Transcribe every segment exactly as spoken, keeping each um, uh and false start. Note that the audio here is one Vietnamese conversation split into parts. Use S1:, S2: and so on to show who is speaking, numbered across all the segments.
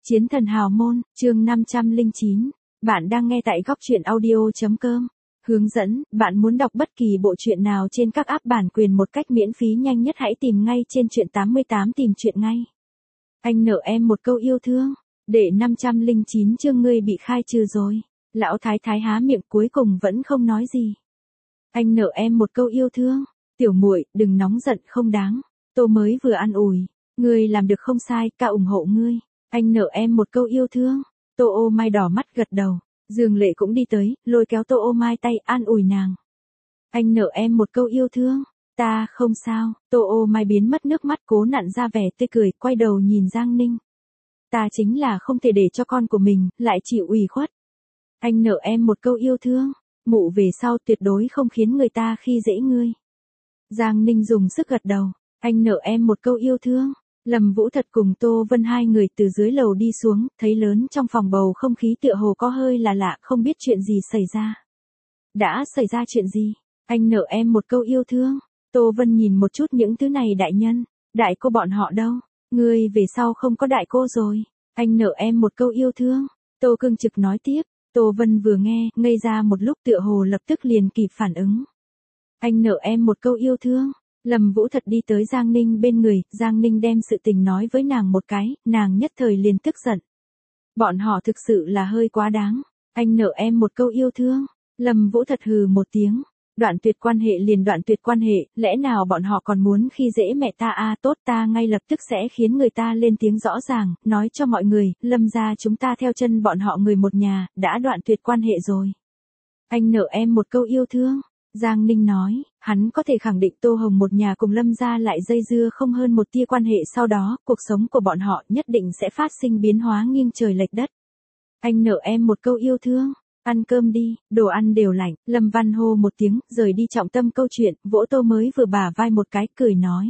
S1: Chiến thần hào môn, chương năm trăm lẻ chín. Bạn đang nghe tại góc truyện audio chấm com. Hướng dẫn, bạn muốn đọc bất kỳ bộ truyện nào trên các app bản quyền một cách miễn phí nhanh nhất hãy tìm ngay trên truyện tám mươi tám tìm truyện ngay. Anh nợ em một câu yêu thương. Đệ năm trăm lẻ chín chương ngươi bị khai trừ rồi. Lão thái thái há miệng cuối cùng vẫn không nói gì. Anh nợ em một câu yêu thương. Tiểu muội, đừng nóng giận không đáng. Tô mới vừa an ủi. Ngươi làm được không sai, ca ủng hộ ngươi. Anh nợ em một câu yêu thương. Tô Ô Mai đỏ mắt gật đầu. Dương Lệ cũng đi tới, lôi kéo Tô Ô Mai tay an ủi nàng. Anh nợ em một câu yêu thương. Ta không sao. Tô Ô Mai biến mất nước mắt cố nặn ra vẻ tươi cười, quay đầu nhìn Giang Ninh. Ta chính là không thể để cho con của mình lại chịu ủy khuất. Anh nợ em một câu yêu thương. Mụ về sau tuyệt đối không khiến người ta khi dễ ngươi. Giang Ninh dùng sức gật đầu. Anh nợ em một câu yêu thương. Lâm Vũ Thật cùng Tô Vân hai người từ dưới lầu đi xuống, thấy lớn trong phòng bầu không khí tựa hồ có hơi là lạ, không biết chuyện gì xảy ra. Đã xảy ra chuyện gì? Anh nợ em một câu yêu thương. Tô Vân nhìn một chút những thứ này đại nhân. Đại cô bọn họ đâu? Ngươi về sau không có đại cô rồi. Anh nợ em một câu yêu thương. Tô Cương Trực nói tiếp. Tô Vân vừa nghe, ngây ra một lúc tựa hồ lập tức liền kịp phản ứng. Anh nợ em một câu yêu thương. Lâm Vũ Thật đi tới Giang Ninh bên người, Giang Ninh đem sự tình nói với nàng một cái, nàng nhất thời liền tức giận. Bọn họ thực sự là hơi quá đáng. Anh nợ em một câu yêu thương. Lâm Vũ Thật hừ một tiếng. Đoạn tuyệt quan hệ liền đoạn tuyệt quan hệ, lẽ nào bọn họ còn muốn khi dễ mẹ ta à? Tốt, ta ngay lập tức sẽ khiến người ta lên tiếng rõ ràng, nói cho mọi người, Lâm gia chúng ta theo chân bọn họ người một nhà, đã đoạn tuyệt quan hệ rồi. Anh nợ em một câu yêu thương. Giang Ninh nói, hắn có thể khẳng định Tô Hồng một nhà cùng Lâm gia lại dây dưa không hơn một tia quan hệ, sau đó, cuộc sống của bọn họ nhất định sẽ phát sinh biến hóa nghiêng trời lệch đất. Anh nợ em một câu yêu thương. Ăn cơm đi, đồ ăn đều lạnh. Lâm Văn hô một tiếng, rời đi trọng tâm câu chuyện, vỗ Tô mới vừa bả vai một cái, cười nói.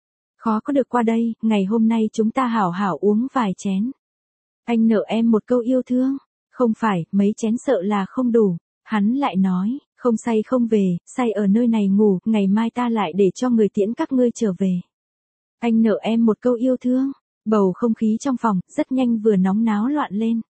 S1: Khó có được qua đây, ngày hôm nay chúng ta hảo hảo uống vài chén. Anh nợ em một câu yêu thương. Không phải, mấy chén sợ là không đủ. Hắn lại nói, không say không về, say ở nơi này ngủ, ngày mai ta lại để cho người tiễn các ngươi trở về. Anh nợ em một câu yêu thương. Bầu không khí trong phòng, rất nhanh vừa nóng náo loạn lên.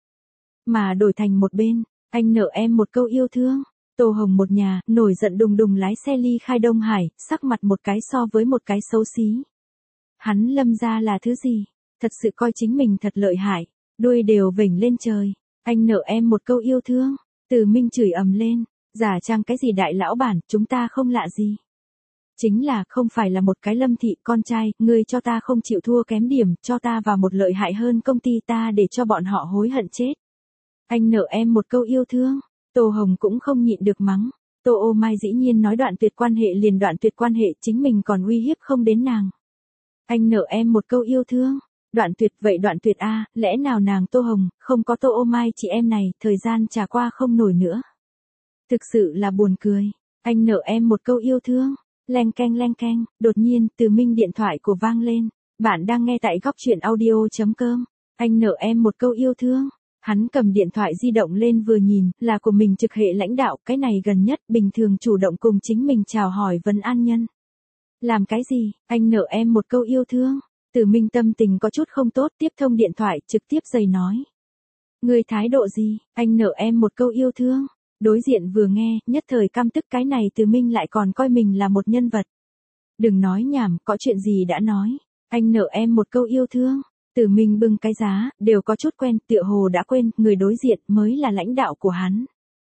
S1: Mà đổi thành một bên, anh nợ em một câu yêu thương. Tô Hồng một nhà, nổi giận đùng đùng lái xe ly khai Đông Hải, sắc mặt một cái so với một cái xấu xí. Hắn Lâm gia là thứ gì? Thật sự coi chính mình thật lợi hại, đuôi đều vểnh lên trời. Anh nợ em một câu yêu thương. Từ Minh chửi ầm lên, giả trang cái gì đại lão bản, chúng ta không lạ gì. Chính là không phải là một cái Lâm thị con trai, ngươi cho ta không chịu thua kém điểm, cho ta vào một lợi hại hơn công ty ta để cho bọn họ hối hận chết. Anh nợ em một câu yêu thương. Tô Hồng cũng không nhịn được mắng. Tô Ô Mai dĩ nhiên nói đoạn tuyệt quan hệ liền đoạn tuyệt quan hệ, chính mình còn uy hiếp không đến nàng. Anh nợ em một câu yêu thương. Đoạn tuyệt vậy đoạn tuyệt a, lẽ nào nàng Tô Hồng, không có Tô Ô Mai chị em này, thời gian trà qua không nổi nữa. Thực sự là buồn cười. Anh nợ em một câu yêu thương. Leng keng leng keng, đột nhiên, Từ Minh điện thoại của vang lên. Bạn đang nghe tại góc truyện audio chấm com. Anh nợ em một câu yêu thương. Hắn cầm điện thoại di động lên vừa nhìn, là của mình trực hệ lãnh đạo, cái này gần nhất, bình thường chủ động cùng chính mình chào hỏi vấn an nhân. Làm cái gì, anh nợ em một câu yêu thương. Từ Minh tâm tình có chút không tốt, tiếp thông điện thoại, trực tiếp giày nói. Người thái độ gì, anh nợ em một câu yêu thương. Đối diện vừa nghe, nhất thời căm tức, cái này Từ Minh lại còn coi mình là một nhân vật. Đừng nói nhảm, có chuyện gì đã nói. Anh nợ em một câu yêu thương. Từ Minh bưng cái giá, đều có chút quen, tựa hồ đã quên, người đối diện mới là lãnh đạo của hắn.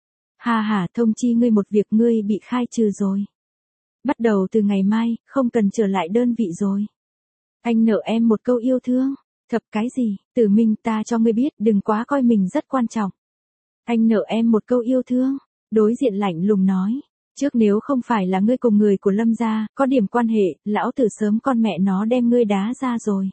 S1: Hà hà, thông chi ngươi một việc, ngươi bị khai trừ rồi. Bắt đầu từ ngày mai, không cần trở lại đơn vị rồi. Anh nợ em một câu yêu thương. Thập cái gì, Từ Minh, ta cho ngươi biết, đừng quá coi mình rất quan trọng. Anh nợ em một câu yêu thương. Đối diện lạnh lùng nói. Trước nếu không phải là ngươi cùng người của Lâm gia, có điểm quan hệ, lão tử sớm con mẹ nó đem ngươi đá ra rồi.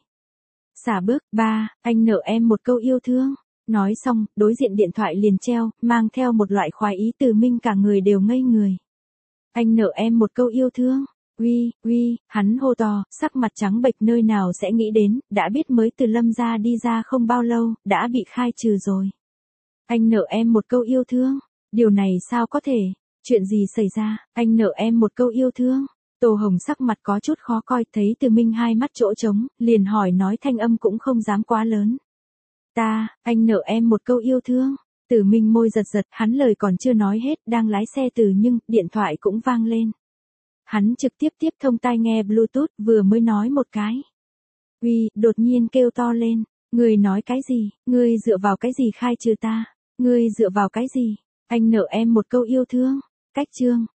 S1: Xả bước, ba, anh nợ em một câu yêu thương. Nói xong, đối diện điện thoại liền treo, mang theo một loại khoái ý. Từ Minh cả người đều ngây người. Anh nợ em một câu yêu thương. Uy, uy, hắn hô to, sắc mặt trắng bệch, nơi nào sẽ nghĩ đến, đã biết mới từ Lâm gia đi ra không bao lâu, đã bị khai trừ rồi. Anh nợ em một câu yêu thương. Điều này sao có thể? Chuyện gì xảy ra? Anh nợ em một câu yêu thương. Tô Hồng sắc mặt có chút khó coi, thấy Từ Minh hai mắt chỗ trống, liền hỏi nói thanh âm cũng không dám quá lớn. Ta, anh nợ em một câu yêu thương. Tử Minh môi giật giật, hắn lời còn chưa nói hết, đang lái xe từ nhưng, điện thoại cũng vang lên. Hắn trực tiếp tiếp thông tai nghe Bluetooth, vừa mới nói một cái. Uy, đột nhiên kêu to lên. Ngươi nói cái gì? Ngươi dựa vào cái gì khai trừ ta? Ngươi dựa vào cái gì? Anh nợ em một câu yêu thương. Cách chương.